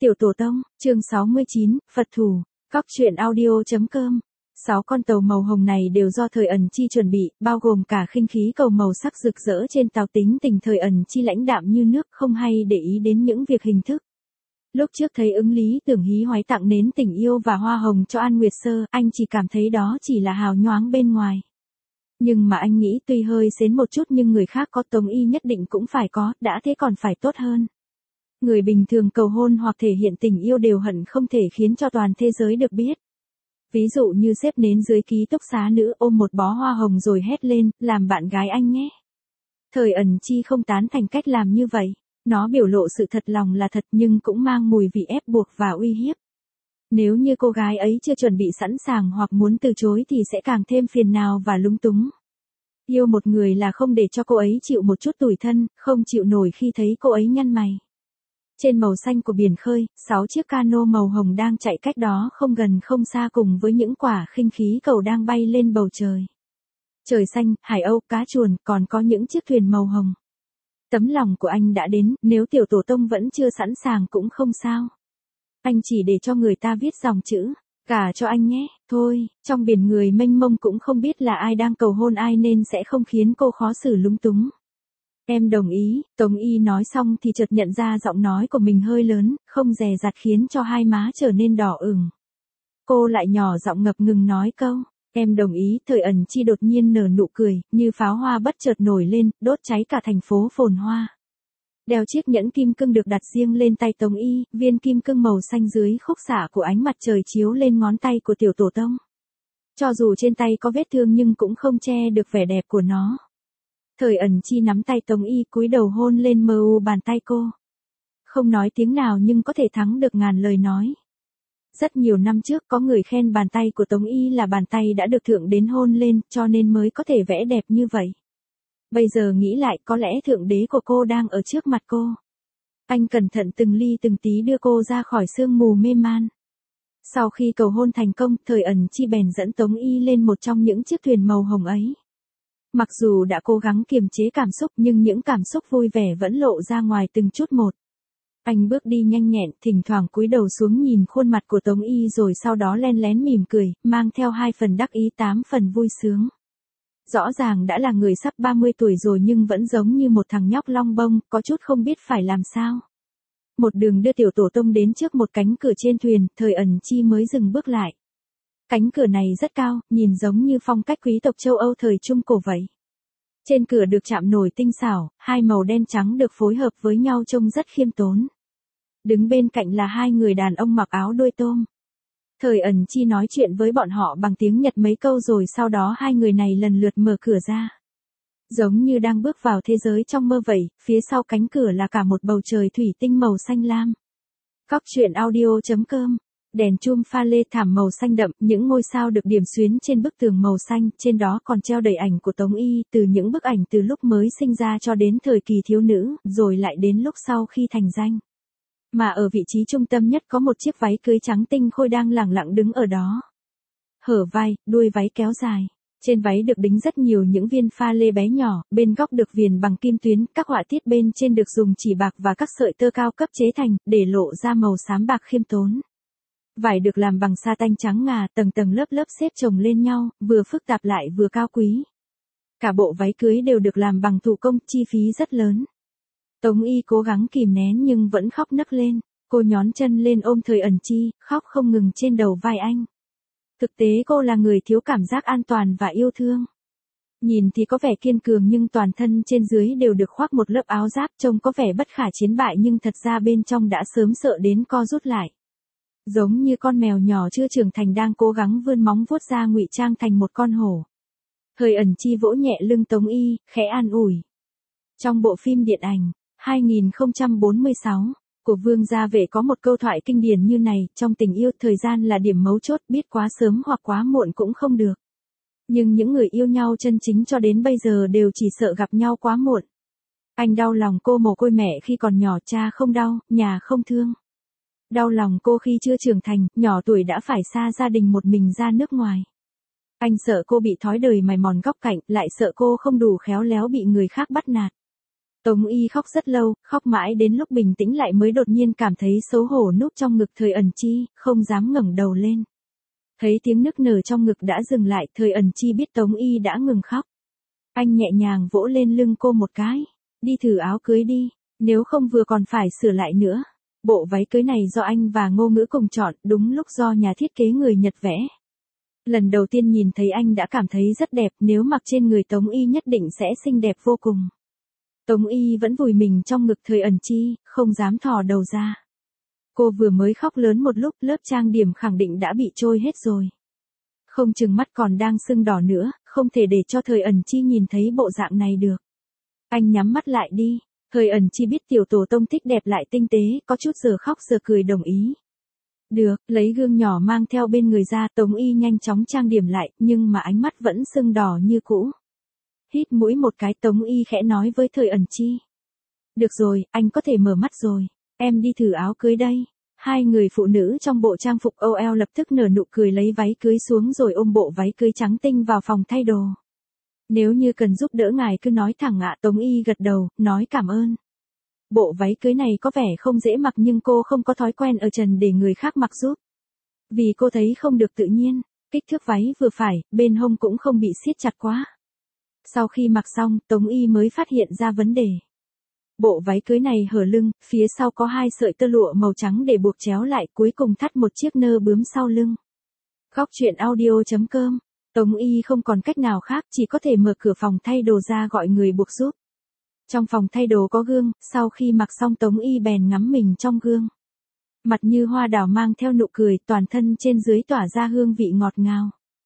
Tiểu Tổ Tông, chương 69, Phật Thủ, Cóc truyện audio.com. 6 con tàu màu hồng này đều do Thời Ẩn Chi chuẩn bị, bao gồm cả khinh khí cầu màu sắc rực rỡ trên tàu. Tính tình Thời Ẩn Chi lãnh đạm như nước, không hay để ý đến những việc hình thức. Lúc trước thấy ứng lý tưởng hí hoái tặng nến tình yêu và hoa hồng cho An Nguyệt Sơ, anh chỉ cảm thấy đó chỉ là hào nhoáng bên ngoài. Nhưng mà anh nghĩ tuy hơi xến một chút nhưng người khác có Tống Y nhất định cũng phải có, đã thế còn phải tốt hơn. Người bình thường cầu hôn hoặc thể hiện tình yêu đều hận không thể khiến cho toàn thế giới được biết. Ví dụ như xếp nến dưới ký túc xá nữ ôm một bó hoa hồng rồi hét lên, làm bạn gái anh nhé. Thời Ẩn Chi không tán thành cách làm như vậy. Nó biểu lộ sự thật lòng là thật nhưng cũng mang mùi vị ép buộc và uy hiếp. Nếu như cô gái ấy chưa chuẩn bị sẵn sàng hoặc muốn từ chối thì sẽ càng thêm phiền não và lúng túng. Yêu một người là không để cho cô ấy chịu một chút tủi thân, không chịu nổi khi thấy cô ấy nhăn mày. Trên màu xanh của biển khơi, 6 chiếc cano màu hồng đang chạy cách đó không gần không xa cùng với những quả khinh khí cầu đang bay lên bầu trời. Trời xanh, hải âu, cá chuồn, còn có những chiếc thuyền màu hồng. Tấm lòng của anh đã đến, nếu Tiểu Tổ Tông vẫn chưa sẵn sàng cũng không sao. Anh chỉ để cho người ta viết dòng chữ, cả cho anh nhé, thôi, trong biển người mênh mông cũng không biết là ai đang cầu hôn ai nên sẽ không khiến cô khó xử lúng túng. Em đồng ý, Tống Y nói xong thì chợt nhận ra giọng nói của mình hơi lớn, không dè dặt khiến cho hai má trở nên đỏ ửng. Cô lại nhỏ giọng ngập ngừng nói câu, em đồng ý. Thời Ẩn Chi đột nhiên nở nụ cười, như pháo hoa bất chợt nổi lên, đốt cháy cả thành phố phồn hoa. Đeo chiếc nhẫn kim cương được đặt riêng lên tay Tống Y, viên kim cương màu xanh dưới khúc xạ của ánh mặt trời chiếu lên ngón tay của Tiểu Tổ Tông. Cho dù trên tay có vết thương nhưng cũng không che được vẻ đẹp của nó. Thời Ẩn Chi nắm tay Tống Y cúi đầu hôn lên mờ u bàn tay cô. Không nói tiếng nào nhưng có thể thắng được ngàn lời nói. Rất nhiều năm trước có người khen bàn tay của Tống Y là bàn tay đã được Thượng Đế hôn lên cho nên mới có thể vẽ đẹp như vậy. Bây giờ nghĩ lại có lẽ Thượng Đế của cô đang ở trước mặt cô. Anh cẩn thận từng ly từng tí đưa cô ra khỏi sương mù mê man. Sau khi cầu hôn thành công, Thời Ẩn Chi bèn dẫn Tống Y lên một trong những chiếc thuyền màu hồng ấy. Mặc dù đã cố gắng kiềm chế cảm xúc nhưng những cảm xúc vui vẻ vẫn lộ ra ngoài từng chút một. Anh bước đi nhanh nhẹn, thỉnh thoảng cúi đầu xuống nhìn khuôn mặt của Tống Y rồi sau đó len lén mỉm cười, mang theo 2 phần đắc ý 8 phần vui sướng. Rõ ràng đã là người sắp 30 tuổi rồi nhưng vẫn giống như một thằng nhóc long bông, có chút không biết phải làm sao. Một đường đưa Tiểu Tổ Tông đến trước một cánh cửa trên thuyền, Thời Ẩn Chi mới dừng bước lại. Cánh cửa này rất cao, nhìn giống như phong cách quý tộc châu Âu thời Trung Cổ vậy. Trên cửa được chạm nổi tinh xảo, 2 màu đen trắng được phối hợp với nhau trông rất khiêm tốn. Đứng bên cạnh là 2 người đàn ông mặc áo đuôi tôm. Thời Ẩn Chi nói chuyện với bọn họ bằng tiếng Nhật mấy câu rồi sau đó 2 người này lần lượt mở cửa ra. Giống như đang bước vào thế giới trong mơ vậy, phía sau cánh cửa là cả một bầu trời thủy tinh màu xanh lam. Cóc truyện audio.com. Đèn chum pha lê thảm màu xanh đậm, những ngôi sao được điểm xuyến trên bức tường màu xanh, trên đó còn treo đầy ảnh của Tống Y, từ những bức ảnh từ lúc mới sinh ra cho đến thời kỳ thiếu nữ, rồi lại đến lúc sau khi thành danh. Mà ở vị trí trung tâm nhất có một chiếc váy cưới trắng tinh khôi đang lẳng lặng đứng ở đó. Hở vai, đuôi váy kéo dài. Trên váy được đính rất nhiều những viên pha lê bé nhỏ, bên góc được viền bằng kim tuyến, các họa tiết bên trên được dùng chỉ bạc và các sợi tơ cao cấp chế thành, để lộ ra màu xám bạc khiêm tốn. Vải được làm bằng sa tanh trắng ngà, tầng tầng lớp lớp xếp chồng lên nhau, vừa phức tạp lại vừa cao quý. Cả bộ váy cưới đều được làm bằng thủ công, chi phí rất lớn. Tống Y cố gắng kìm nén nhưng vẫn khóc nấc lên, cô nhón chân lên ôm Thời Ẩn Chi, khóc không ngừng trên đầu vai anh. Thực tế cô là người thiếu cảm giác an toàn và yêu thương. Nhìn thì có vẻ kiên cường nhưng toàn thân trên dưới đều được khoác một lớp áo giáp trông có vẻ bất khả chiến bại nhưng thật ra bên trong đã sớm sợ đến co rút lại. Giống như con mèo nhỏ chưa trưởng thành đang cố gắng vươn móng vuốt ra ngụy trang thành một con hổ. Thời Ẩn Chi vỗ nhẹ lưng Tống Y, khẽ an ủi. Trong bộ phim điện ảnh 2046 của Vương Gia Vệ có một câu thoại kinh điển như này, trong tình yêu thời gian là điểm mấu chốt, biết quá sớm hoặc quá muộn cũng không được. Nhưng những người yêu nhau chân chính cho đến bây giờ đều chỉ sợ gặp nhau quá muộn. Anh đau lòng cô mồ côi mẹ khi còn nhỏ, cha không đau, nhà không thương. Đau lòng cô khi chưa trưởng thành, nhỏ tuổi đã phải xa gia đình một mình ra nước ngoài. Anh sợ cô bị thói đời mài mòn góc cạnh, lại sợ cô không đủ khéo léo bị người khác bắt nạt. Tống Y khóc rất lâu, khóc mãi đến lúc bình tĩnh lại mới đột nhiên cảm thấy xấu hổ núp trong ngực Thời Ẩn Chi, không dám ngẩng đầu lên. Thấy tiếng nức nở trong ngực đã dừng lại, Thời Ẩn Chi biết Tống Y đã ngừng khóc. Anh nhẹ nhàng vỗ lên lưng cô một cái. Đi thử áo cưới đi, nếu không vừa còn phải sửa lại nữa. Bộ váy cưới này do anh và Ngô Ngữ cùng chọn, đúng lúc do nhà thiết kế người Nhật vẽ. Lần đầu tiên nhìn thấy anh đã cảm thấy rất đẹp, nếu mặc trên người Tống Y nhất định sẽ xinh đẹp vô cùng. Tống Y vẫn vùi mình trong ngực Thời Ẩn Chi, không dám thò đầu ra. Cô vừa mới khóc lớn một lúc, lớp trang điểm khẳng định đã bị trôi hết rồi. Không chừng mắt còn đang sưng đỏ nữa, không thể để cho Thời Ẩn Chi nhìn thấy bộ dạng này được. Anh nhắm mắt lại đi. Thời Ẩn Chi biết tiểu tổ tông thích đẹp lại tinh tế, có chút giờ khóc giờ cười đồng ý. Được, lấy gương nhỏ mang theo bên người ra, Tống Y nhanh chóng trang điểm lại, nhưng mà ánh mắt vẫn sưng đỏ như cũ. Hít mũi một cái, Tống Y khẽ nói với Thời Ẩn Chi. Được rồi, anh có thể mở mắt rồi, em đi thử áo cưới đây. Hai người phụ nữ trong bộ trang phục OL lập tức nở nụ cười lấy váy cưới xuống rồi ôm bộ váy cưới trắng tinh vào phòng thay đồ. Nếu như cần giúp đỡ ngài cứ nói thẳng ạ. Tống Y gật đầu, nói cảm ơn. Bộ váy cưới này có vẻ không dễ mặc nhưng cô không có thói quen ở trần để người khác mặc giúp. Vì cô thấy không được tự nhiên, kích thước váy vừa phải, bên hông cũng không bị siết chặt quá. Sau khi mặc xong, Tống Y mới phát hiện ra vấn đề. Bộ váy cưới này hở lưng, phía sau có 2 sợi tơ lụa màu trắng để buộc chéo lại, cuối cùng thắt một chiếc nơ bướm sau lưng. Góc truyện audio.com. Tống Y không còn cách nào khác, chỉ có thể mở cửa phòng thay đồ ra gọi người buộc giúp. Trong phòng thay đồ có gương, sau khi mặc xong Tống Y bèn ngắm mình trong gương. Mặt như hoa đào mang theo nụ cười, toàn thân trên dưới tỏa ra hương vị ngọt ngào.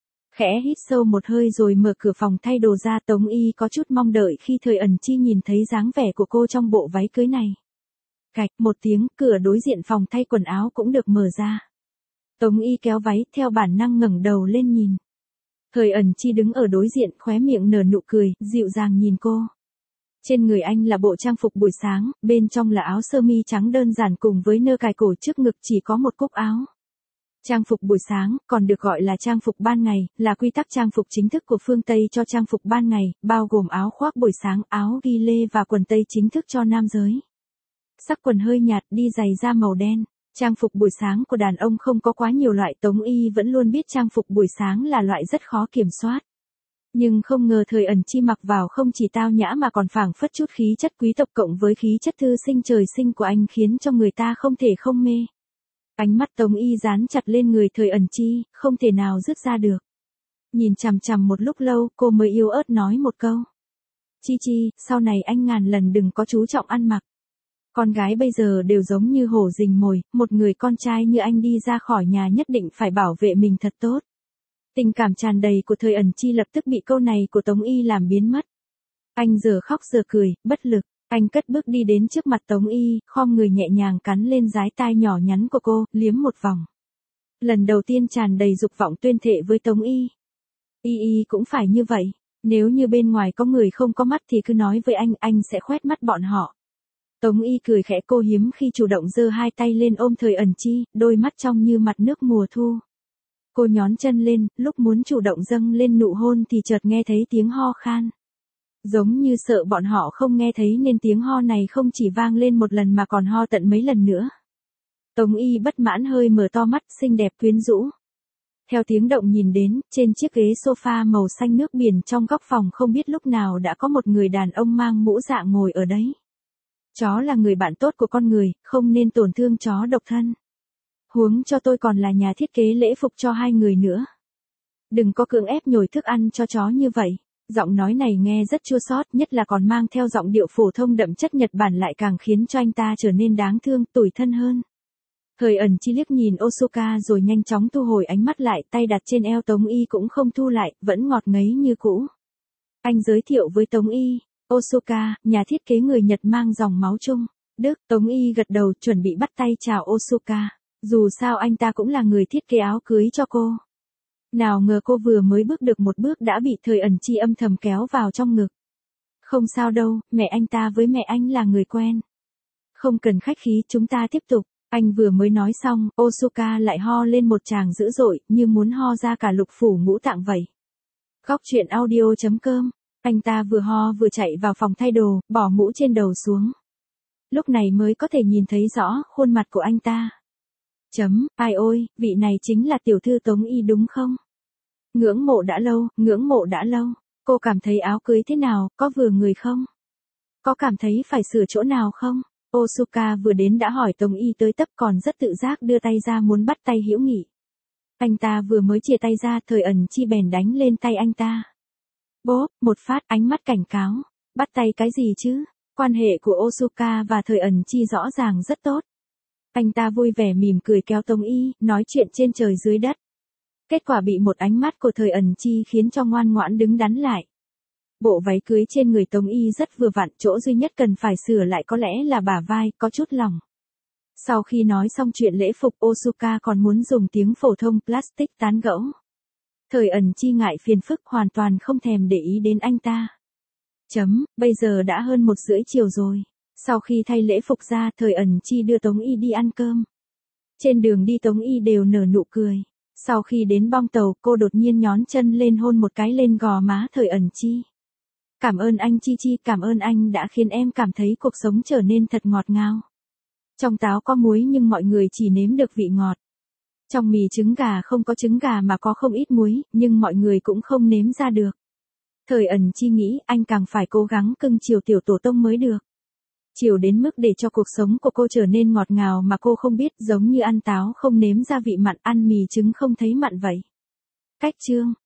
Khẽ hít sâu một hơi rồi mở cửa phòng thay đồ ra. Tống Y có chút mong đợi khi Thời Ẩn Chi nhìn thấy dáng vẻ của cô trong bộ váy cưới này. Cạch một tiếng, cửa đối diện phòng thay quần áo cũng được mở ra. Tống Y kéo váy, theo bản năng ngẩng đầu lên nhìn. Thời Ẩn Chi đứng ở đối diện, khóe miệng nở nụ cười, dịu dàng nhìn cô. Trên người anh là bộ trang phục buổi sáng, bên trong là áo sơ mi trắng đơn giản cùng với nơ cài cổ trước ngực chỉ có một cúc áo. Trang phục buổi sáng, còn được gọi là trang phục ban ngày, là quy tắc trang phục chính thức của phương Tây cho trang phục ban ngày, bao gồm áo khoác buổi sáng, áo ghi lê và quần tây chính thức cho nam giới. Sắc quần hơi nhạt, đi giày da màu đen. Trang phục buổi sáng của đàn ông không có quá nhiều loại, Tống Y vẫn luôn biết trang phục buổi sáng là loại rất khó kiểm soát. Nhưng không ngờ Thời Ẩn Chi mặc vào không chỉ tao nhã mà còn phảng phất chút khí chất quý tộc cộng với khí chất thư sinh trời sinh của anh khiến cho người ta không thể không mê. Ánh mắt Tống Y dán chặt lên người Thời Ẩn Chi, không thể nào dứt ra được. Nhìn chằm chằm một lúc lâu, cô mới yếu ớt nói một câu. Chi Chi, sau này anh ngàn lần đừng có chú trọng ăn mặc. Con gái bây giờ đều giống như hổ rình mồi, một người con trai như anh đi ra khỏi nhà nhất định phải bảo vệ mình thật tốt. Tình cảm tràn đầy của Thời Ẩn Chi lập tức bị câu này của Tống Y làm biến mất. Anh giờ khóc giờ cười, bất lực. Anh cất bước đi đến trước mặt Tống Y, khom người nhẹ nhàng cắn lên dái tai nhỏ nhắn của cô, liếm một vòng. Lần đầu tiên tràn đầy dục vọng tuyên thệ với Tống Y. Y cũng phải như vậy. Nếu như bên ngoài có người không có mắt thì cứ nói với anh sẽ khoét mắt bọn họ. Tống Y cười khẽ, cô hiếm khi chủ động giơ 2 tay lên ôm Thời Ẩn Chi, đôi mắt trong như mặt nước mùa thu. Cô nhón chân lên, lúc muốn chủ động dâng lên nụ hôn thì chợt nghe thấy tiếng ho khan. Giống như sợ bọn họ không nghe thấy nên tiếng ho này không chỉ vang lên một lần mà còn ho tận mấy lần nữa. Tống Y bất mãn hơi mở to mắt, xinh đẹp quyến rũ. Theo tiếng động nhìn đến, trên chiếc ghế sofa màu xanh nước biển trong góc phòng không biết lúc nào đã có một người đàn ông mang mũ dạ ngồi ở đấy. Chó là người bạn tốt của con người, không nên tổn thương chó độc thân. Huống cho tôi còn là nhà thiết kế lễ phục cho 2 người nữa. Đừng có cưỡng ép nhồi thức ăn cho chó như vậy. Giọng nói này nghe rất chua xót, nhất là còn mang theo giọng điệu phổ thông đậm chất Nhật Bản lại càng khiến cho anh ta trở nên đáng thương, tủi thân hơn. Thời Ẩn Chi liếc nhìn Osoka rồi nhanh chóng thu hồi ánh mắt lại, tay đặt trên eo Tống Y cũng không thu lại, vẫn ngọt ngấy như cũ. Anh giới thiệu với Tống Y, Osoka, nhà thiết kế người Nhật mang dòng máu Trung Đức. Tống Y gật đầu chuẩn bị bắt tay chào Osoka. Dù sao anh ta cũng là người thiết kế áo cưới cho cô. Nào ngờ cô vừa mới bước được một bước đã bị Thời Ẩn Chi âm thầm kéo vào trong ngực. Không sao đâu, mẹ anh ta với mẹ anh là người quen. Không cần khách khí, chúng ta tiếp tục. Anh vừa mới nói xong, Osoka lại ho lên một tràng dữ dội, như muốn ho ra cả lục phủ ngũ tạng vậy. Góc truyện audio.com Anh ta vừa ho vừa chạy vào phòng thay đồ, bỏ mũ trên đầu xuống. Lúc này mới có thể nhìn thấy rõ khuôn mặt của anh ta. Ai ôi, vị này chính là tiểu thư Tống Y đúng không? Ngưỡng mộ đã lâu, ngưỡng mộ đã lâu. Cô cảm thấy áo cưới thế nào, có vừa người không? Có cảm thấy phải sửa chỗ nào không? Osuka vừa đến đã hỏi Tống Y tới tấp, còn rất tự giác đưa tay ra muốn bắt tay hữu nghị. Anh ta vừa mới chia tay ra, Thời Ẩn Chi bèn đánh lên tay anh ta. Bốp, một phát, ánh mắt cảnh cáo. Bắt tay cái gì chứ? Quan hệ của Osuka và Thời Ẩn Chi rõ ràng rất tốt. Anh ta vui vẻ mỉm cười kéo Tống Y, nói chuyện trên trời dưới đất. Kết quả bị một ánh mắt của Thời Ẩn Chi khiến cho ngoan ngoãn đứng đắn lại. Bộ váy cưới trên người Tống Y rất vừa vặn, chỗ duy nhất cần phải sửa lại có lẽ là bả vai, có chút lỏng. Sau khi nói xong chuyện lễ phục, Osuka còn muốn dùng tiếng phổ thông plastic tán gẫu. Thời Ẩn Chi ngại phiền phức, hoàn toàn không thèm để ý đến anh ta. Bây giờ đã hơn 1:30 chiều rồi. Sau khi thay lễ phục ra, Thời Ẩn Chi đưa Tống Y đi ăn cơm. Trên đường đi Tống Y đều nở nụ cười. Sau khi đến bong tàu, cô đột nhiên nhón chân lên hôn một cái lên gò má Thời Ẩn Chi. Cảm ơn anh Chi Chi, cảm ơn anh đã khiến em cảm thấy cuộc sống trở nên thật ngọt ngào. Trong táo có muối nhưng mọi người chỉ nếm được vị ngọt. Trong mì trứng gà không có trứng gà mà có không ít muối, nhưng mọi người cũng không nếm ra được. Thời Ẩn Chi nghĩ anh càng phải cố gắng cưng chiều tiểu tổ tông mới được. Chiều đến mức để cho cuộc sống của cô trở nên ngọt ngào mà cô không biết, giống như ăn táo không nếm ra vị mặn, ăn mì trứng không thấy mặn vậy. Cách chương